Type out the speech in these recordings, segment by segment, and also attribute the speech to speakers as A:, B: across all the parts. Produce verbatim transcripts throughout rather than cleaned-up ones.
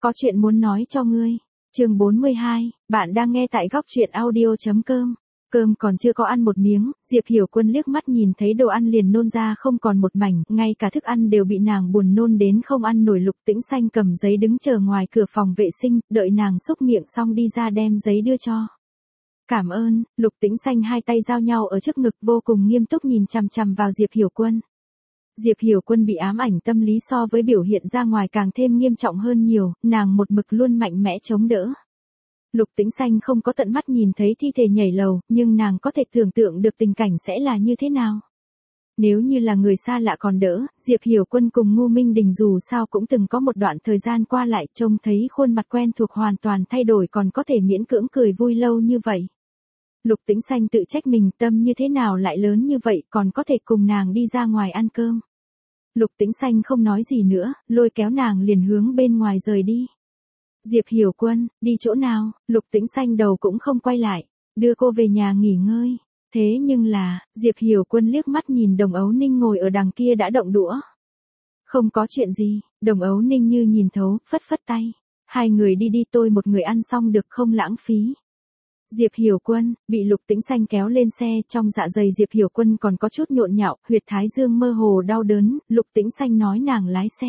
A: Có chuyện muốn nói cho ngươi. Chương bốn mươi hai, bạn đang nghe tại góc truyện audio.com. Cơm còn chưa có ăn một miếng, Diệp Hiểu Quân liếc mắt nhìn thấy đồ ăn liền nôn ra không còn một mảnh, ngay cả thức ăn đều bị nàng buồn nôn đến không ăn nổi. Lục Tĩnh Xanh cầm giấy đứng chờ ngoài cửa phòng vệ sinh, đợi nàng xúc miệng xong đi ra đem giấy đưa cho. Cảm ơn. Lục Tĩnh Xanh hai tay giao nhau ở trước ngực, vô cùng nghiêm túc nhìn chằm chằm vào Diệp Hiểu Quân. Diệp Hiểu Quân bị ám ảnh tâm lý so với biểu hiện ra ngoài càng thêm nghiêm trọng hơn nhiều, nàng một mực luôn mạnh mẽ chống đỡ. Lục Tĩnh Xanh không có tận mắt nhìn thấy thi thể nhảy lầu, nhưng nàng có thể tưởng tượng được tình cảnh sẽ là như thế nào. Nếu như là người xa lạ còn đỡ, Diệp Hiểu Quân cùng Ngô Minh Đình dù sao cũng từng có một đoạn thời gian qua lại, trông thấy khuôn mặt quen thuộc hoàn toàn thay đổi còn có thể miễn cưỡng cười vui lâu như vậy. Lục Tĩnh Xanh tự trách mình, tâm như thế nào lại lớn như vậy, còn có thể cùng nàng đi ra ngoài ăn cơm. Lục Tĩnh Xanh không nói gì nữa, lôi kéo nàng liền hướng bên ngoài rời đi. Diệp Hiểu Quân, đi chỗ nào? Lục Tĩnh Xanh đầu cũng không quay lại, đưa cô về nhà nghỉ ngơi. Thế nhưng là, Diệp Hiểu Quân liếc mắt nhìn Đồng Ấu Ninh ngồi ở đằng kia đã động đũa. Không có chuyện gì. Đồng Ấu Ninh như nhìn thấu, phất phất tay. Hai người đi đi, tôi một người ăn xong được không lãng phí. Diệp Hiểu Quân, bị Lục Tĩnh Xanh kéo lên xe, trong dạ dày Diệp Hiểu Quân còn có chút nhộn nhạo, huyệt thái dương mơ hồ đau đớn. Lục Tĩnh Xanh nói nàng lái xe.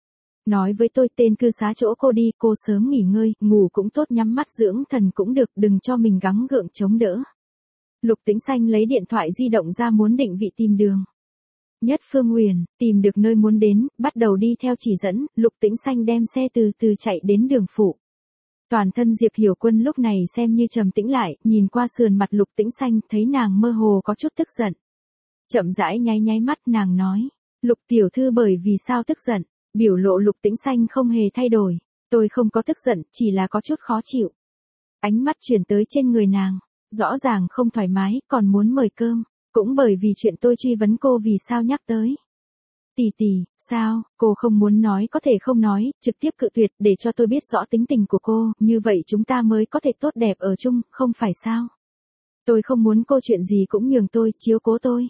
A: Nói với tôi tên cư xá chỗ cô đi, cô sớm nghỉ ngơi, ngủ cũng tốt, nhắm mắt dưỡng thần cũng được, đừng cho mình gắng gượng chống đỡ. Lục Tĩnh Xanh lấy điện thoại di động ra muốn định vị tìm đường. Nhất Phương Uyển, tìm được nơi muốn đến, bắt đầu đi theo chỉ dẫn, Lục Tĩnh Xanh đem xe từ từ chạy đến đường phụ. Toàn thân Diệp Hiểu Quân lúc này xem như trầm tĩnh lại, nhìn qua sườn mặt Lục Tĩnh Xanh, thấy nàng mơ hồ có chút tức giận. Chậm rãi nháy nháy mắt, nàng nói, Lục tiểu thư bởi vì sao tức giận? Biểu lộ Lục Tĩnh Xanh không hề thay đổi, tôi không có tức giận, chỉ là có chút khó chịu. Ánh mắt chuyển tới trên người nàng, rõ ràng không thoải mái, còn muốn mời cơm, cũng bởi vì chuyện tôi truy vấn cô vì sao nhắc tới. Tỷ tỷ, sao, cô không muốn nói có thể không nói, trực tiếp cự tuyệt để cho tôi biết rõ tính tình của cô, như vậy chúng ta mới có thể tốt đẹp ở chung, không phải sao? Tôi không muốn cô chuyện gì cũng nhường tôi, chiếu cố tôi.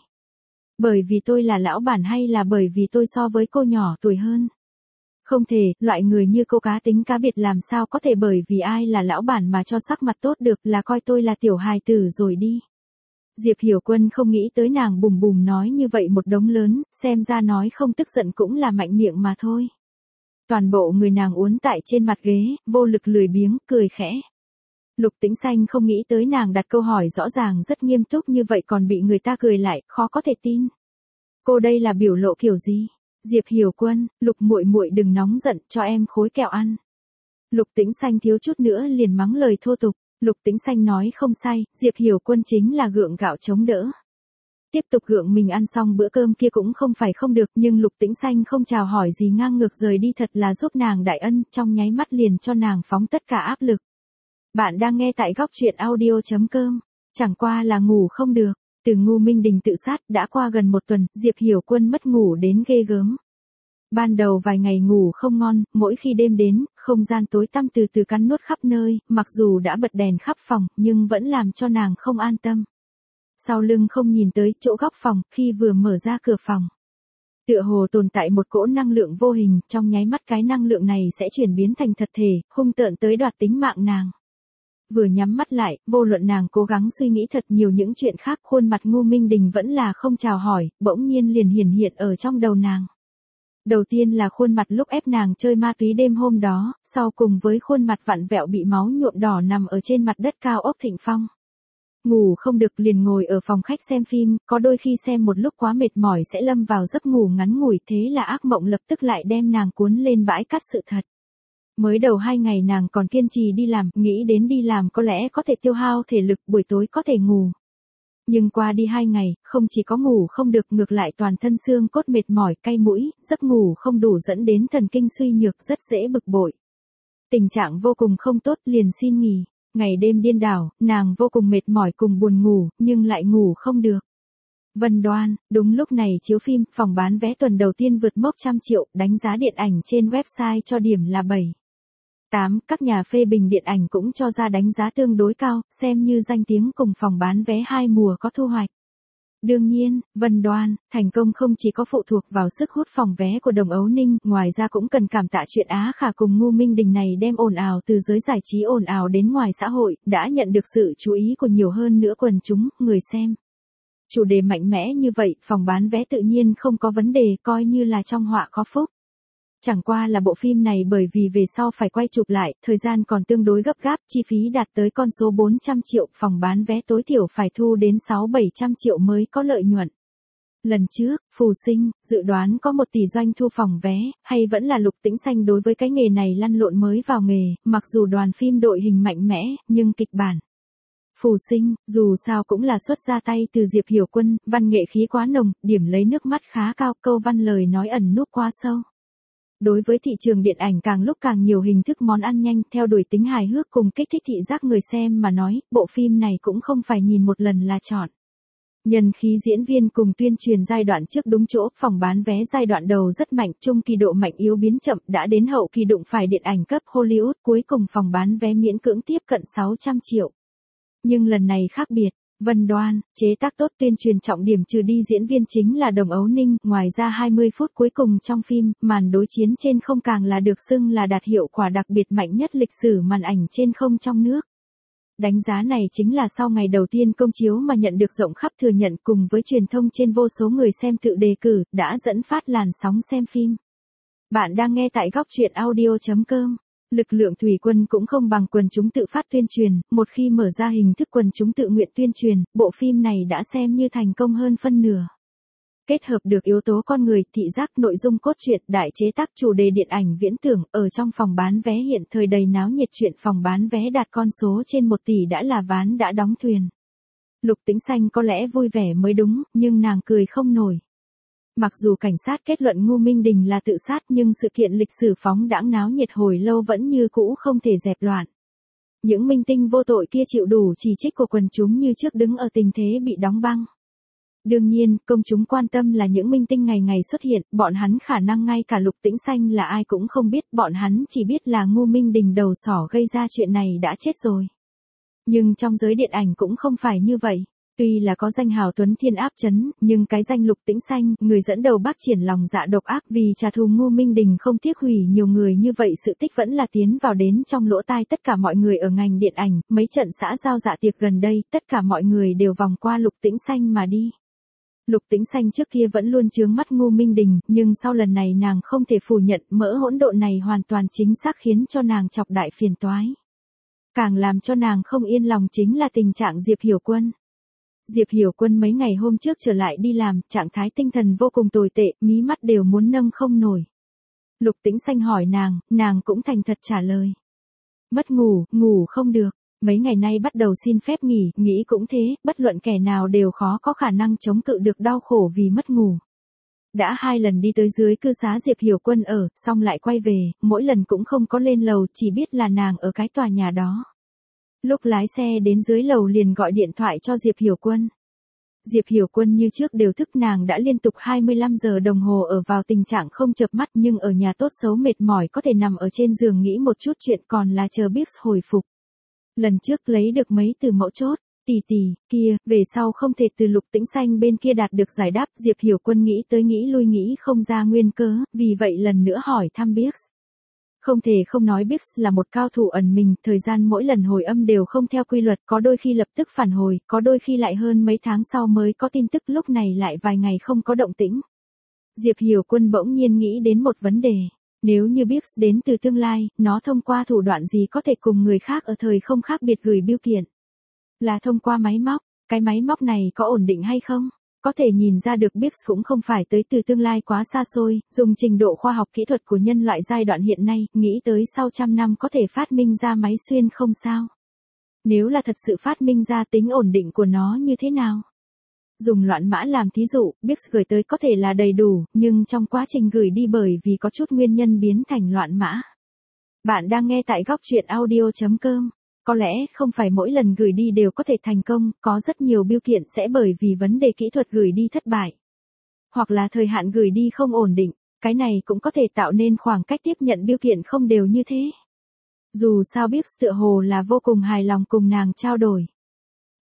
A: Bởi vì tôi là lão bản hay là bởi vì tôi so với cô nhỏ tuổi hơn? Không thể, loại người như cô cá tính cá biệt làm sao có thể bởi vì ai là lão bản mà cho sắc mặt tốt được, là coi tôi là tiểu hài tử rồi đi. Diệp Hiểu Quân không nghĩ tới nàng bùm bùm nói như vậy một đống lớn, xem ra nói không tức giận cũng là mạnh miệng mà thôi. Toàn bộ người nàng uốn tại trên mặt ghế, vô lực lười biếng, cười khẽ. Lục Tĩnh Xanh không nghĩ tới nàng đặt câu hỏi rõ ràng rất nghiêm túc như vậy còn bị người ta cười lại, khó có thể tin. Cô đây là biểu lộ kiểu gì? Diệp Hiểu Quân, Lục muội muội đừng nóng giận, cho em khối kẹo ăn. Lục Tĩnh Xanh thiếu chút nữa liền mắng lời thô tục. Lục Tĩnh Xanh nói không sai, Diệp Hiểu Quân chính là gượng gạo chống đỡ. Tiếp tục gượng mình ăn xong bữa cơm kia cũng không phải không được, nhưng Lục Tĩnh Xanh không chào hỏi gì ngang ngược rời đi thật là giúp nàng đại ân, trong nháy mắt liền cho nàng phóng tất cả áp lực. Bạn đang nghe tại góc truyện audio.com, chẳng qua là ngủ không được, từ Ngô Minh Đình tự sát đã qua gần một tuần, Diệp Hiểu Quân mất ngủ đến ghê gớm. Ban đầu vài ngày ngủ không ngon, mỗi khi đêm đến, không gian tối tăm từ từ cắn nuốt khắp nơi, mặc dù đã bật đèn khắp phòng, nhưng vẫn làm cho nàng không an tâm. Sau lưng không nhìn tới chỗ góc phòng, khi vừa mở ra cửa phòng. Tựa hồ tồn tại một cỗ năng lượng vô hình, trong nháy mắt cái năng lượng này sẽ chuyển biến thành thật thể, hung tợn tới đoạt tính mạng nàng. Vừa nhắm mắt lại, vô luận nàng cố gắng suy nghĩ thật nhiều những chuyện khác, khuôn mặt Ngô Minh Đình vẫn là không chào hỏi, bỗng nhiên liền hiển hiện ở trong đầu nàng. Đầu tiên là khuôn mặt lúc ép nàng chơi ma túy đêm hôm đó, sau cùng với khuôn mặt vặn vẹo bị máu nhuộm đỏ nằm ở trên mặt đất cao ốc Thịnh Phong. Ngủ không được liền ngồi ở phòng khách xem phim, có đôi khi xem một lúc quá mệt mỏi sẽ lâm vào giấc ngủ ngắn ngủi, thế là ác mộng lập tức lại đem nàng cuốn lên bãi cát sự thật. Mới đầu hai ngày nàng còn kiên trì đi làm, nghĩ đến đi làm có lẽ có thể tiêu hao thể lực, buổi tối có thể ngủ. Nhưng qua đi hai ngày, không chỉ có ngủ không được, ngược lại toàn thân xương cốt mệt mỏi, cay mũi, giấc ngủ không đủ dẫn đến thần kinh suy nhược, rất dễ bực bội. Tình trạng vô cùng không tốt, liền xin nghỉ. Ngày đêm điên đảo, nàng vô cùng mệt mỏi cùng buồn ngủ, nhưng lại ngủ không được. Vân Đoan, đúng lúc này chiếu phim, phòng bán vé tuần đầu tiên vượt mốc trăm triệu, đánh giá điện ảnh trên website cho điểm là bảy. tám. Các nhà phê bình điện ảnh cũng cho ra đánh giá tương đối cao, xem như danh tiếng cùng phòng bán vé hai mùa có thu hoạch. Đương nhiên, Vân Đoan, thành công không chỉ có phụ thuộc vào sức hút phòng vé của Đồng Ấu Ninh, ngoài ra cũng cần cảm tạ chuyện Á Khả cùng Ngô Minh Đình này đem ồn ào từ giới giải trí ồn ào đến ngoài xã hội, đã nhận được sự chú ý của nhiều hơn nữa quần chúng, người xem. Chủ đề mạnh mẽ như vậy, phòng bán vé tự nhiên không có vấn đề, coi như là trong họa có phúc. Chẳng qua là bộ phim này bởi vì về sau phải quay chụp lại, thời gian còn tương đối gấp gáp, chi phí đạt tới con số bốn trăm triệu, phòng bán vé tối thiểu phải thu đến sáu bảy trăm triệu mới có lợi nhuận. Lần trước, Phù Sinh, dự đoán có một tỷ doanh thu phòng vé, hay vẫn là Lục Tĩnh Xanh đối với cái nghề này lăn lộn mới vào nghề, mặc dù đoàn phim đội hình mạnh mẽ, nhưng kịch bản. Phù Sinh, dù sao cũng là xuất ra tay từ Diệp Hiểu Quân, văn nghệ khí quá nồng, điểm lấy nước mắt khá cao, câu văn lời nói ẩn núp quá sâu. Đối với thị trường điện ảnh càng lúc càng nhiều hình thức món ăn nhanh theo đuổi tính hài hước cùng kích thích thị giác người xem mà nói, bộ phim này cũng không phải nhìn một lần là chọn. Nhân khí diễn viên cùng tuyên truyền giai đoạn trước đúng chỗ, phòng bán vé giai đoạn đầu rất mạnh, trung kỳ độ mạnh yếu biến chậm, đã đến hậu kỳ đụng phải điện ảnh cấp Hollywood, cuối cùng phòng bán vé miễn cưỡng tiếp cận sáu trăm triệu. Nhưng lần này khác biệt. Vân Đoan, chế tác tốt, tuyên truyền trọng điểm trừ đi diễn viên chính là Đồng Ấu Ninh, ngoài ra hai mươi phút cuối cùng trong phim, màn đối chiến trên không càng là được xưng là đạt hiệu quả đặc biệt mạnh nhất lịch sử màn ảnh trên không trong nước. Đánh giá này chính là sau ngày đầu tiên công chiếu mà nhận được rộng khắp thừa nhận cùng với truyền thông trên vô số người xem tự đề cử, đã dẫn phát làn sóng xem phim. Bạn đang nghe tại góc truyện audio chấm com. Lực lượng thủy quân cũng không bằng quần chúng tự phát tuyên truyền, một khi mở ra hình thức quần chúng tự nguyện tuyên truyền, bộ phim này đã xem như thành công hơn phân nửa. Kết hợp được yếu tố con người, thị giác, nội dung cốt truyện, đại chế tác, chủ đề điện ảnh viễn tưởng, ở trong phòng bán vé hiện thời đầy náo nhiệt, chuyện phòng bán vé đạt con số trên một tỷ đã là ván đã đóng thuyền. Lục Tĩnh Xanh có lẽ vui vẻ mới đúng, nhưng nàng cười không nổi. Mặc dù cảnh sát kết luận Ngô Minh Đình là tự sát nhưng sự kiện lịch sử phóng đãng náo nhiệt hồi lâu vẫn như cũ không thể dẹp loạn. Những minh tinh vô tội kia chịu đủ chỉ trích của quần chúng như trước đứng ở tình thế bị đóng băng. Đương nhiên, công chúng quan tâm là những minh tinh ngày ngày xuất hiện, bọn hắn khả năng ngay cả Lục Tĩnh Xanh là ai cũng không biết, bọn hắn chỉ biết là Ngô Minh Đình đầu sỏ gây ra chuyện này đã chết rồi. Nhưng trong giới điện ảnh cũng không phải như vậy. Tuy là có danh hào Tuấn Thiên áp chấn, nhưng cái danh Lục Tĩnh Xanh, người dẫn đầu bác triển lòng dạ độc ác vì trả thù Ngô Minh Đình không tiếc hủy nhiều người như vậy, sự tích vẫn là tiến vào đến trong lỗ tai tất cả mọi người ở ngành điện ảnh, mấy trận xã giao dạ tiệc gần đây, tất cả mọi người đều vòng qua Lục Tĩnh Xanh mà đi. Lục Tĩnh Xanh trước kia vẫn luôn chướng mắt Ngô Minh Đình, nhưng sau lần này nàng không thể phủ nhận mỡ hỗn độn này hoàn toàn chính xác khiến cho nàng chọc đại phiền toái. Càng làm cho nàng không yên lòng chính là tình trạng Diệp Hiểu Quân. Diệp Hiểu Quân mấy ngày hôm trước trở lại đi làm, trạng thái tinh thần vô cùng tồi tệ, mí mắt đều muốn nâng không nổi. Lục Tĩnh Xanh hỏi nàng, nàng cũng thành thật trả lời. Mất ngủ, ngủ không được, mấy ngày nay bắt đầu xin phép nghỉ, nghĩ cũng thế, bất luận kẻ nào đều khó có khả năng chống cự được đau khổ vì mất ngủ. Đã hai lần đi tới dưới cư xá Diệp Hiểu Quân ở, xong lại quay về, mỗi lần cũng không có lên lầu, chỉ biết là nàng ở cái tòa nhà đó. Lúc lái xe đến dưới lầu liền gọi điện thoại cho Diệp Hiểu Quân. Diệp Hiểu Quân như trước đều thức, nàng đã liên tục hai mươi lăm giờ đồng hồ ở vào tình trạng không chợp mắt, nhưng ở nhà tốt xấu mệt mỏi có thể nằm ở trên giường nghĩ một chút chuyện, còn là chờ Biggs hồi phục. Lần trước lấy được mấy từ mẫu chốt, tỷ tỷ, kia, về sau không thể từ Lục Tĩnh Xanh bên kia đạt được giải đáp, Diệp Hiểu Quân nghĩ tới nghĩ lui nghĩ không ra nguyên cớ, vì vậy lần nữa hỏi thăm Biggs. Không thể không nói Biggs là một cao thủ ẩn mình, thời gian mỗi lần hồi âm đều không theo quy luật, có đôi khi lập tức phản hồi, có đôi khi lại hơn mấy tháng sau mới có tin tức, lúc này lại vài ngày không có động tĩnh. Diệp Hiểu Quân bỗng nhiên nghĩ đến một vấn đề. Nếu như Biggs đến từ tương lai, nó thông qua thủ đoạn gì có thể cùng người khác ở thời không khác biệt gửi bưu kiện? Là thông qua máy móc, cái máy móc này có ổn định hay không? Có thể nhìn ra được Biggs cũng không phải tới từ tương lai quá xa xôi, dùng trình độ khoa học kỹ thuật của nhân loại giai đoạn hiện nay, nghĩ tới sau trăm năm có thể phát minh ra máy xuyên không sao. Nếu là thật sự phát minh ra, tính ổn định của nó như thế nào? Dùng loạn mã làm thí dụ, Biggs gửi tới có thể là đầy đủ, nhưng trong quá trình gửi đi bởi vì có chút nguyên nhân biến thành loạn mã. Bạn đang nghe tại góc truyện audio chấm com. Có lẽ không phải mỗi lần gửi đi đều có thể thành công, có rất nhiều bưu kiện sẽ bởi vì vấn đề kỹ thuật gửi đi thất bại. Hoặc là thời hạn gửi đi không ổn định, cái này cũng có thể tạo nên khoảng cách tiếp nhận bưu kiện không đều như thế. Dù sao Biggs tựa hồ là vô cùng hài lòng cùng nàng trao đổi.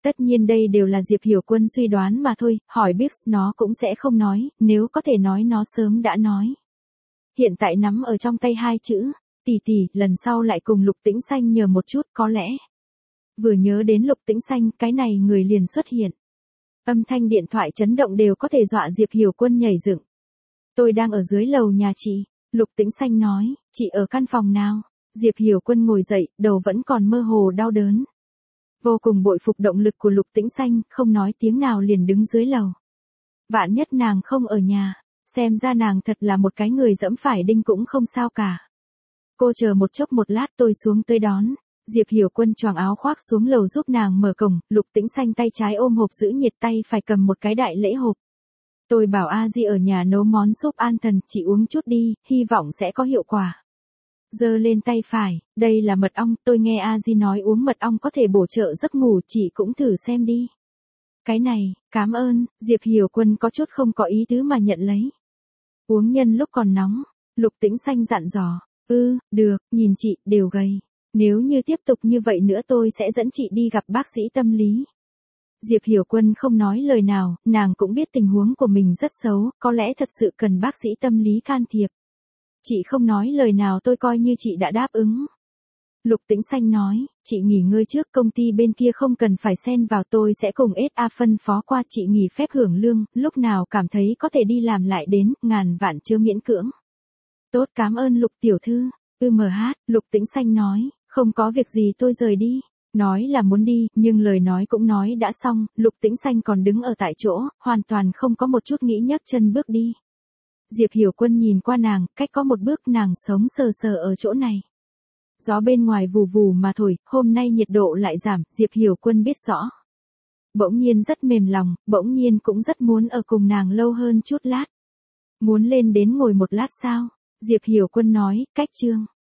A: Tất nhiên đây đều là Diệp Hiểu Quân suy đoán mà thôi, hỏi biết nó cũng sẽ không nói, nếu có thể nói nó sớm đã nói. Hiện tại nắm ở trong tay hai chữ, tỷ tỷ, lần sau lại cùng Lục Tĩnh Xanh nhờ một chút có lẽ. Vừa nhớ đến Lục Tĩnh Xanh, cái này người liền xuất hiện. Âm thanh điện thoại chấn động đều có thể dọa Diệp Hiểu Quân nhảy dựng. Tôi đang ở dưới lầu nhà chị, Lục Tĩnh Xanh nói, chị ở căn phòng nào? Diệp Hiểu Quân ngồi dậy, đầu vẫn còn mơ hồ đau đớn. Vô cùng bội phục động lực của Lục Tĩnh Xanh, không nói tiếng nào liền đứng dưới lầu. Vạn nhất nàng không ở nhà, xem ra nàng thật là một cái người dẫm phải đinh cũng không sao cả. Cô chờ một chốc một lát tôi xuống tới đón. Diệp Hiểu Quân choàng áo khoác xuống lầu giúp nàng mở cổng, Lục Tĩnh Xanh tay trái ôm hộp giữ nhiệt, tay phải cầm một cái đại lễ hộp. Tôi bảo A Di ở nhà nấu món súp an thần, chị uống chút đi, hy vọng sẽ có hiệu quả. Giơ lên tay phải, đây là mật ong, tôi nghe A Di nói uống mật ong có thể bổ trợ giấc ngủ, chị cũng thử xem đi. Cái này, cảm ơn, Diệp Hiểu Quân có chút không có ý tứ mà nhận lấy. Uống nhân lúc còn nóng, Lục Tĩnh Xanh dặn dò, ư, được, nhìn chị, đều gầy. Nếu như tiếp tục như vậy nữa tôi sẽ dẫn chị đi gặp bác sĩ tâm lý. Diệp Hiểu Quân không nói lời nào, nàng cũng biết tình huống của mình rất xấu, có lẽ thật sự cần bác sĩ tâm lý can thiệp. Chị không nói lời nào tôi coi như chị đã đáp ứng. Lục Tĩnh Xanh nói, chị nghỉ ngơi trước, công ty bên kia không cần phải xen vào, tôi sẽ cùng ét a phân phó qua, chị nghỉ phép hưởng lương, lúc nào cảm thấy có thể đi làm lại đến, ngàn vạn chưa miễn cưỡng. Tốt, cảm ơn Lục tiểu thư. Ừ mh, Lục Tĩnh Xanh nói, không có việc gì tôi rời đi. Nói là muốn đi, nhưng lời nói cũng nói đã xong, Lục Tĩnh Xanh còn đứng ở tại chỗ, hoàn toàn không có một chút nghĩ nhấc chân bước đi. Diệp Hiểu Quân nhìn qua nàng, cách có một bước nàng sống sờ sờ ở chỗ này. Gió bên ngoài vù vù mà thổi, hôm nay nhiệt độ lại giảm, Diệp Hiểu Quân biết rõ. Bỗng nhiên rất mềm lòng, bỗng nhiên cũng rất muốn ở cùng nàng lâu hơn chút lát. Muốn lên đến ngồi một lát sao? Diệp Hiểu Quân nói, cách chương.